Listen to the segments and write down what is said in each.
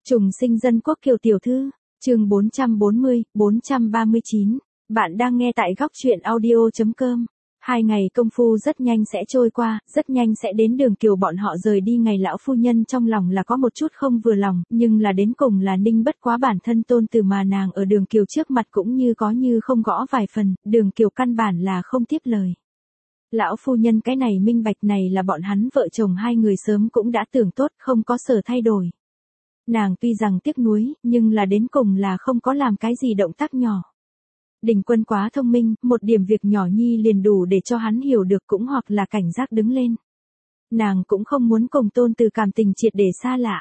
Trùng sinh dân quốc Kiều tiểu thư, chương 440, 439. Bạn đang nghe tại góc truyện audio.com. 2 ngày công phu rất nhanh sẽ trôi qua, rất nhanh sẽ đến Đường Kiều bọn họ rời đi. Ngày lão phu nhân trong lòng là có một chút không vừa lòng, nhưng là đến cùng là ninh bất quá bản thân tôn từ mà nàng ở Đường Kiều trước mặt cũng như có như không gõ vài phần, Đường Kiều căn bản là không tiếp lời. Lão phu nhân cái này minh bạch này là bọn hắn vợ chồng hai người sớm cũng đã tưởng tốt, không có sở thay đổi. Nàng tuy rằng tiếc nuối, nhưng là đến cùng là không có làm cái gì động tác nhỏ. Đình Quân quá thông minh, một điểm việc nhỏ nhi liền đủ để cho hắn hiểu được cũng hoặc là cảnh giác đứng lên. Nàng cũng không muốn cùng tôn từ cảm tình triệt để xa lạ.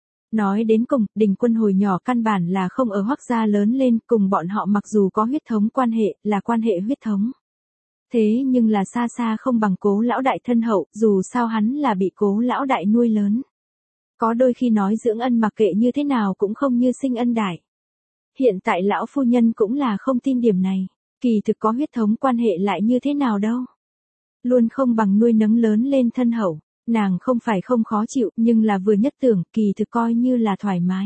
Nói đến cùng, Đình Quân hồi nhỏ căn bản là không ở Hoắc gia lớn lên, cùng bọn họ mặc dù có huyết thống quan hệ, là quan hệ huyết thống. Thế nhưng là xa xa không bằng Cố lão đại thân hậu, dù sao hắn là bị Cố lão đại nuôi lớn. Có đôi khi nói dưỡng ân mặc kệ như thế nào cũng không như sinh ân đại. Hiện tại lão phu nhân cũng là không tin điểm này, kỳ thực có huyết thống quan hệ lại như thế nào đâu. Luôn không bằng nuôi nấng lớn lên thân hậu, nàng không phải không khó chịu, nhưng là vừa nhất tưởng, kỳ thực coi như là thoải mái.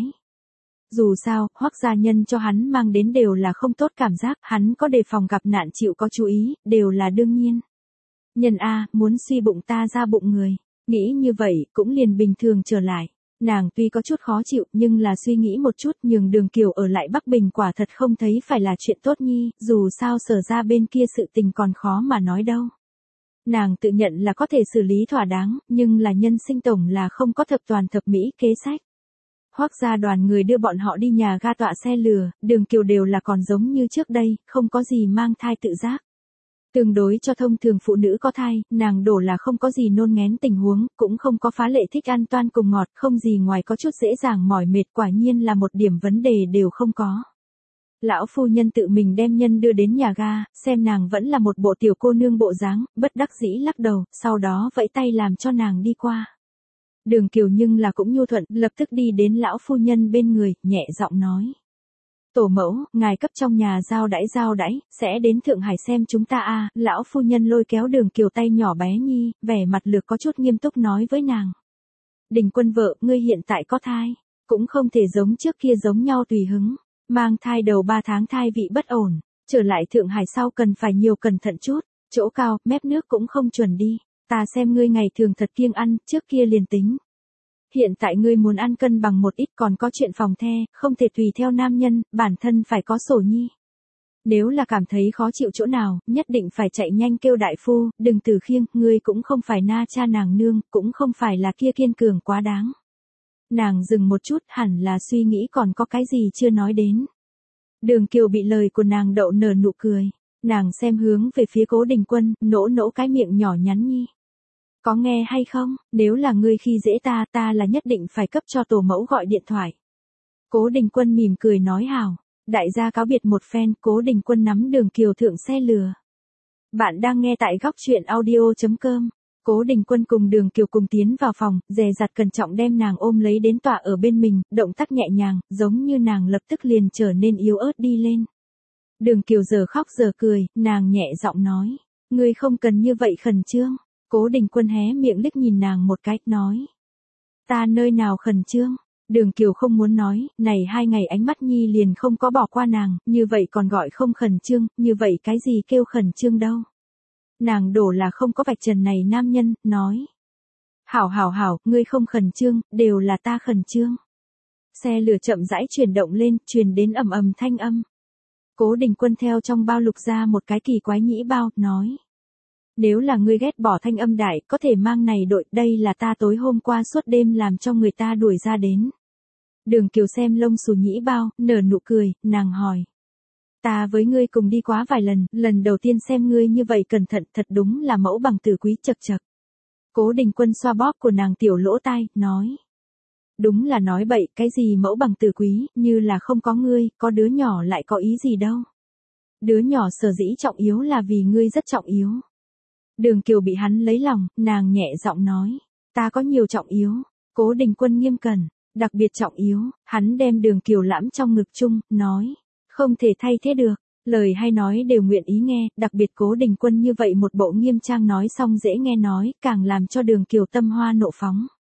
Dù sao, Hoắc gia nhân cho hắn mang đến đều là không tốt cảm giác, hắn có đề phòng gặp nạn chịu có chú ý, đều là đương nhiên. Nhân A, muốn suy bụng ta ra bụng người. Nghĩ như vậy, cũng liền bình thường trở lại. Nàng tuy có chút khó chịu, nhưng là suy nghĩ một chút, nhường Đường Kiều ở lại Bắc Bình quả thật không thấy phải là chuyện tốt nhi, dù sao Sở ra bên kia sự tình còn khó mà nói đâu. Nàng tự nhận là có thể xử lý thỏa đáng, nhưng là nhân sinh tổng là không có thập toàn thập mỹ kế sách. Hoắc gia đoàn người đưa bọn họ đi nhà ga tọa xe lừa, Đường Kiều đều là còn giống như trước đây, không có gì mang thai tự giác. Tương đối cho thông thường phụ nữ có thai, nàng đổ là không có gì nôn ngén tình huống, cũng không có phá lệ thích ăn toan cùng ngọt, không gì ngoài có chút dễ dàng mỏi mệt, quả nhiên là một điểm vấn đề đều không có. Lão phu nhân tự mình đem nhân đưa đến nhà ga, xem nàng vẫn là một bộ tiểu cô nương bộ dáng, bất đắc dĩ lắc đầu, sau đó vẫy tay làm cho nàng đi qua. Đường Kiều nhưng là cũng nhu thuận, lập tức đi đến lão phu nhân bên người, nhẹ giọng nói. Tổ mẫu, ngài cấp trong nhà giao đãi, sẽ đến Thượng Hải xem chúng ta a. Lão phu nhân lôi kéo Đường Kiều tay nhỏ bé nhi, vẻ mặt lược có chút nghiêm túc nói với nàng. Đình Quân vợ, ngươi hiện tại có thai, cũng không thể giống trước kia giống nhau tùy hứng, mang thai đầu 3 tháng thai vị bất ổn, trở lại Thượng Hải sau cần phải nhiều cẩn thận chút, chỗ cao, mép nước cũng không chuẩn đi, ta xem ngươi ngày thường thật kiêng ăn, trước kia liền tính. Hiện tại ngươi muốn ăn cân bằng một ít còn có chuyện phòng the, không thể tùy theo nam nhân, bản thân phải có sổ nhi. Nếu là cảm thấy khó chịu chỗ nào, nhất định phải chạy nhanh kêu đại phu, đừng từ khiêng, ngươi cũng không phải na cha nàng nương, cũng không phải là kia kiên cường quá đáng. Nàng dừng một chút, hẳn là suy nghĩ còn có cái gì chưa nói đến. Đường Kiều bị lời của nàng đậu nở nụ cười, nàng xem hướng về phía Cố Đình Quân, nỗ cái miệng nhỏ nhắn nhi. Có nghe hay không, nếu là ngươi khi dễ ta là nhất định phải cấp cho tổ mẫu gọi điện thoại. Cố Đình Quân mỉm cười nói hào, đại gia cáo biệt một phen, Cố Đình Quân nắm Đường Kiều thượng xe lừa. Bạn đang nghe tại góc truyện audio.com. Cố Đình Quân cùng Đường Kiều cùng tiến vào phòng, dè dặt cẩn trọng đem nàng ôm lấy đến tọa ở bên mình, động tác nhẹ nhàng, giống như nàng lập tức liền trở nên yếu ớt đi lên. Đường Kiều giờ khóc giờ cười, nàng nhẹ giọng nói, ngươi không cần như vậy khẩn trương. Cố Đình Quân hé miệng liếc nhìn nàng một cái, nói. Ta nơi nào khẩn trương? Đường Kiều không muốn nói, này 2 ngày ánh mắt nhi liền không có bỏ qua nàng, như vậy còn gọi không khẩn trương, như vậy cái gì kêu khẩn trương đâu. Nàng đổ là không có vạch trần này nam nhân, nói. Hảo, ngươi không khẩn trương, đều là ta khẩn trương. Xe lửa chậm rãi chuyển động lên, truyền đến ầm ầm thanh âm. Cố Đình Quân theo trong bao lục ra một cái kỳ quái nhĩ bao, nói. Nếu là ngươi ghét bỏ thanh âm đại, có thể mang này đội, đây là ta tối hôm qua suốt đêm làm cho người ta đuổi ra đến. Đường Kiều xem lông xù nhĩ bao, nở nụ cười, nàng hỏi. Ta với ngươi cùng đi quá vài lần, lần đầu tiên xem ngươi như vậy cẩn thận thật đúng là mẫu bằng tử quý chật chật. Cố Đình Quân xoa bóp của nàng tiểu lỗ tai, nói. Đúng là nói bậy, cái gì mẫu bằng tử quý, như là không có ngươi, có đứa nhỏ lại có ý gì đâu. Đứa nhỏ sở dĩ trọng yếu là vì ngươi rất trọng yếu. Đường Kiều bị hắn lấy lòng, nàng nhẹ giọng nói, ta có nhiều trọng yếu. Cố Đình Quân nghiêm cẩn, đặc biệt trọng yếu, hắn đem Đường Kiều lãm trong ngực chung, nói, không thể thay thế được, lời hay nói đều nguyện ý nghe, đặc biệt Cố Đình Quân như vậy một bộ nghiêm trang nói xong dễ nghe nói, càng làm cho Đường Kiều tâm hoa nộ phóng.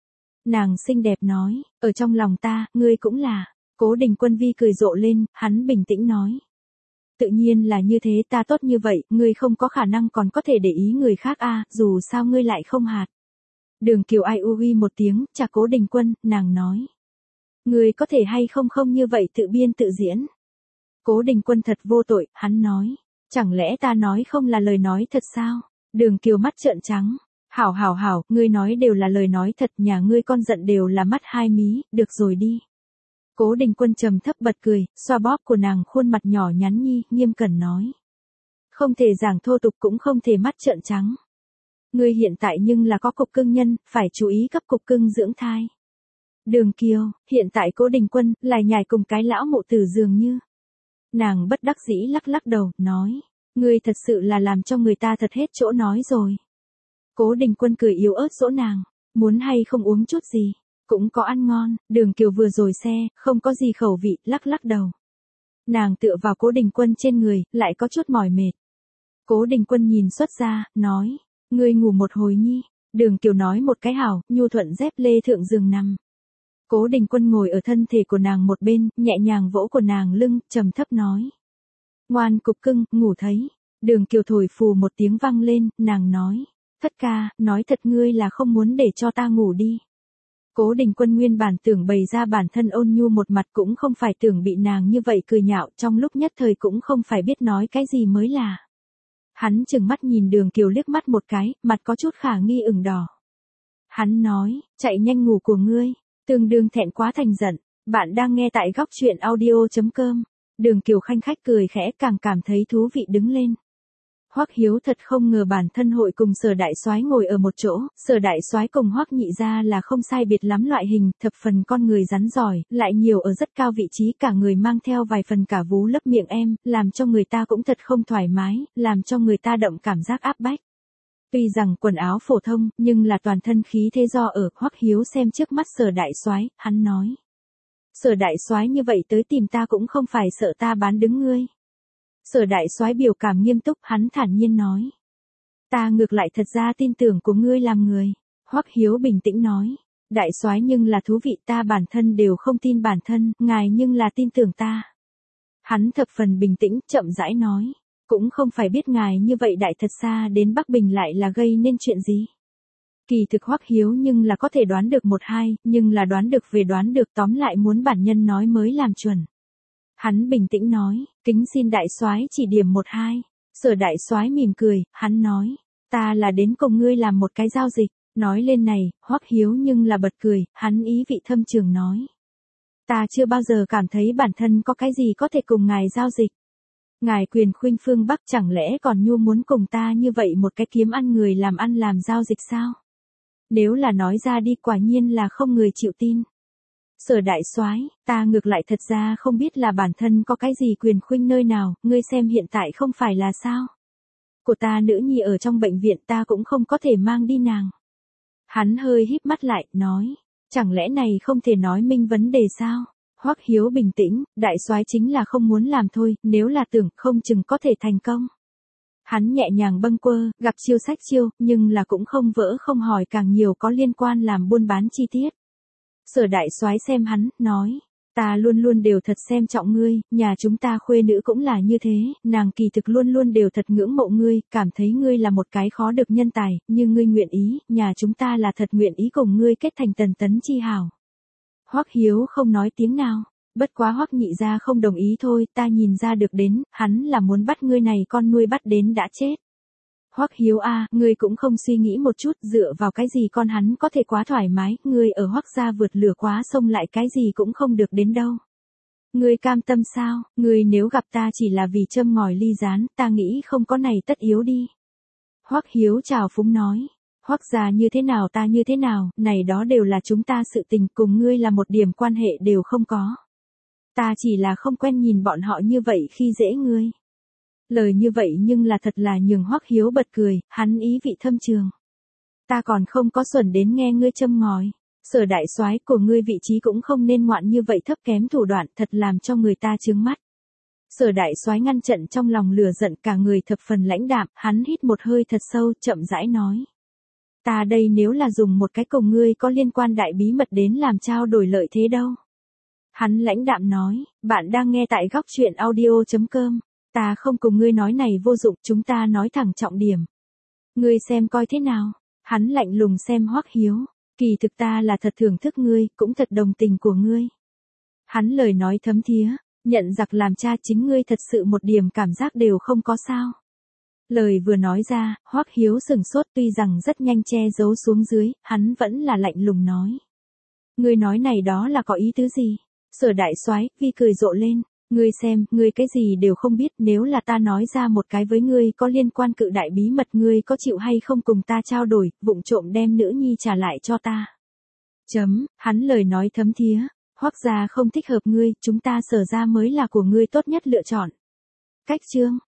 Nàng xinh đẹp nói, ở trong lòng ta, ngươi cũng là. Cố Đình Quân vi cười rộ lên, hắn bình tĩnh nói. Tự nhiên là như thế, ta tốt như vậy, ngươi không có khả năng còn có thể để ý người khác a, dù sao ngươi lại không hạt. Đường Kiều ai u uy một tiếng, chà Cố Đình Quân, nàng nói. Ngươi có thể hay không không như vậy tự biên tự diễn. Cố Đình Quân thật vô tội, hắn nói. Chẳng lẽ ta nói không là lời nói thật sao? Đường Kiều mắt trợn trắng. Hảo, ngươi nói đều là lời nói thật, nhà ngươi con giận đều là mắt hai mí, được rồi đi. Cố Đình Quân trầm thấp bật cười, xoa bóp của nàng khuôn mặt nhỏ nhắn nhi, nghiêm cẩn nói. Không thể giảng thô tục cũng không thể mắt trợn trắng. Ngươi hiện tại nhưng là có cục cưng nhân, phải chú ý cấp cục cưng dưỡng thai. Đường Kiều, hiện tại Cố Đình Quân, lại nhảy cùng cái lão mụ tử dường như. Nàng bất đắc dĩ lắc lắc đầu, nói. Ngươi thật sự là làm cho người ta thật hết chỗ nói rồi. Cố Đình Quân cười yếu ớt dỗ nàng, muốn hay không uống chút gì, cũng có ăn ngon. Đường Kiều vừa rồi xe, không có gì khẩu vị, lắc lắc đầu. Nàng tựa vào Cố Đình Quân trên người, lại có chút mỏi mệt. Cố Đình Quân nhìn xuất ra, nói, ngươi ngủ một hồi nhi. Đường Kiều nói một cái hảo, nhu thuận dép lê thượng giường nằm. Cố Đình Quân ngồi ở thân thể của nàng một bên, nhẹ nhàng vỗ của nàng lưng, trầm thấp nói. Ngoan cục cưng, ngủ thấy. Đường Kiều thổi phù một tiếng vang lên, nàng nói. Thất ca, nói thật ngươi là không muốn để cho ta ngủ đi. Cố Đình Quân nguyên bản tưởng bày ra bản thân ôn nhu một mặt, cũng không phải tưởng bị nàng như vậy cười nhạo, trong lúc nhất thời cũng không phải biết nói cái gì mới là. Hắn chừng mắt nhìn Đường Kiều liếc mắt một cái, mặt có chút khả nghi ửng đỏ. Hắn nói, chạy nhanh ngủ của ngươi, tương đương thẹn quá thành giận. Bạn đang nghe tại góc truyện audio.com. Đường Kiều khanh khách cười khẽ, càng cảm thấy thú vị đứng lên. Hoắc Hiếu thật không ngờ bản thân hội cùng Sở đại soái ngồi ở một chỗ, Sở đại soái cùng Hoắc nhị gia là không sai biệt lắm loại hình, thập phần con người rắn giỏi, lại nhiều ở rất cao vị trí, cả người mang theo vài phần cả vú lấp miệng em, làm cho người ta cũng thật không thoải mái, làm cho người ta động cảm giác áp bách. Tuy rằng quần áo phổ thông, nhưng là toàn thân khí thế do ở. Hoắc Hiếu xem trước mắt Sở đại soái, hắn nói: Sở đại soái như vậy tới tìm ta cũng không phải sợ ta bán đứng ngươi. Sở đại soái biểu cảm nghiêm túc, hắn thản nhiên nói: Ta ngược lại thật ra tin tưởng của ngươi làm người. Hoắc Hiếu bình tĩnh nói: Đại soái nhưng là thú vị, ta bản thân đều không tin bản thân, ngài nhưng là tin tưởng ta. Hắn thập phần bình tĩnh, chậm rãi nói: Cũng không phải biết ngài như vậy đại thật xa đến Bắc Bình lại là gây nên chuyện gì. Kỳ thực Hoắc Hiếu nhưng là có thể đoán được một hai, nhưng là đoán được về đoán được, tóm lại muốn bản nhân nói mới làm chuẩn. Hắn bình tĩnh nói: Kính xin đại soái chỉ điểm một hai. Sở đại soái mỉm cười, hắn nói: Ta là đến cùng ngươi làm một cái giao dịch. Nói lên này, Hoắc Hiếu nhưng là bật cười, hắn ý vị thâm trường nói: Ta chưa bao giờ cảm thấy bản thân có cái gì có thể cùng ngài giao dịch. Ngài quyền khuynh phương Bắc, chẳng lẽ còn nhu muốn cùng ta như vậy một cái kiếm ăn người làm giao dịch sao? Nếu là nói ra đi quả nhiên là không người chịu tin. Sở đại soái, ta ngược lại thật ra không biết là bản thân có cái gì quyền khuynh nơi nào, ngươi xem hiện tại không phải là sao? Của ta nữ nhi ở trong bệnh viện, ta cũng không có thể mang đi nàng. Hắn hơi híp mắt lại, nói: Chẳng lẽ này không thể nói minh vấn đề sao? Hoắc Hiếu bình tĩnh, đại soái chính là không muốn làm thôi, nếu là tưởng không chừng có thể thành công. Hắn nhẹ nhàng bâng quơ, gặp chiêu sách chiêu, nhưng là cũng không vỡ không hỏi càng nhiều có liên quan làm buôn bán chi tiết. Sở đại soái xem hắn, nói: Ta luôn luôn đều thật xem trọng ngươi, nhà chúng ta khuê nữ cũng là như thế, nàng kỳ thực luôn luôn đều thật ngưỡng mộ ngươi, cảm thấy ngươi là một cái khó được nhân tài, nhưng ngươi nguyện ý, nhà chúng ta là thật nguyện ý cùng ngươi kết thành tần tấn chi hảo. Hoắc Hiếu không nói tiếng nào, bất quá Hoắc nhị gia không đồng ý thôi, ta nhìn ra được đến, hắn là muốn bắt ngươi này con nuôi bắt đến đã chết. Hoắc Hiếu a, ngươi cũng không suy nghĩ một chút, dựa vào cái gì con hắn có thể quá thoải mái, ngươi ở Hoắc gia vượt lửa quá sông lại cái gì cũng không được đến đâu. Ngươi cam tâm sao, ngươi nếu gặp ta chỉ là vì châm ngòi ly gián, ta nghĩ không có này tất yếu đi. Hoắc Hiếu chào phúng nói: Hoắc gia như thế nào ta như thế nào, này đó đều là chúng ta sự tình, cùng ngươi là một điểm quan hệ đều không có. Ta chỉ là không quen nhìn bọn họ như vậy khi dễ ngươi. Lời như vậy nhưng là thật là nhường Hoắc Hiếu bật cười, hắn ý vị thâm trường. Ta còn không có xuẩn đến nghe ngươi châm ngòi. Sở đại soái của ngươi vị trí cũng không nên ngoạn như vậy thấp kém thủ đoạn, thật làm cho người ta chướng mắt. Sở đại soái ngăn chặn trong lòng lửa giận, cả người thập phần lãnh đạm, hắn hít một hơi thật sâu, chậm rãi nói: Ta đây nếu là dùng một cái cùng ngươi có liên quan đại bí mật đến làm trao đổi lợi thế đâu. Hắn lãnh đạm nói, bạn đang nghe tại góc chuyện audio.com. Ta không cùng ngươi nói này vô dụng, chúng ta nói thẳng trọng điểm. Ngươi xem coi thế nào. Hắn lạnh lùng xem Hoắc Hiếu. Kỳ thực ta là thật thưởng thức ngươi, cũng thật đồng tình của ngươi. Hắn lời nói thấm thía, nhận giặc làm cha chính ngươi thật sự một điểm cảm giác đều không có sao. Lời vừa nói ra, Hoắc Hiếu sừng sốt, tuy rằng rất nhanh che giấu xuống dưới, hắn vẫn là lạnh lùng nói. Ngươi nói này đó là có ý tứ gì? Sở đại soái Vi cười rộ lên, ngươi xem, ngươi cái gì đều không biết, nếu là ta nói ra một cái với ngươi có liên quan cự đại bí mật, ngươi có chịu hay không cùng ta trao đổi, vụng trộm đem nữ nhi trả lại cho ta. Hắn lời nói thấm thía, Hoắc gia không thích hợp ngươi, chúng ta Sở gia mới là của ngươi tốt nhất lựa chọn. Cách chương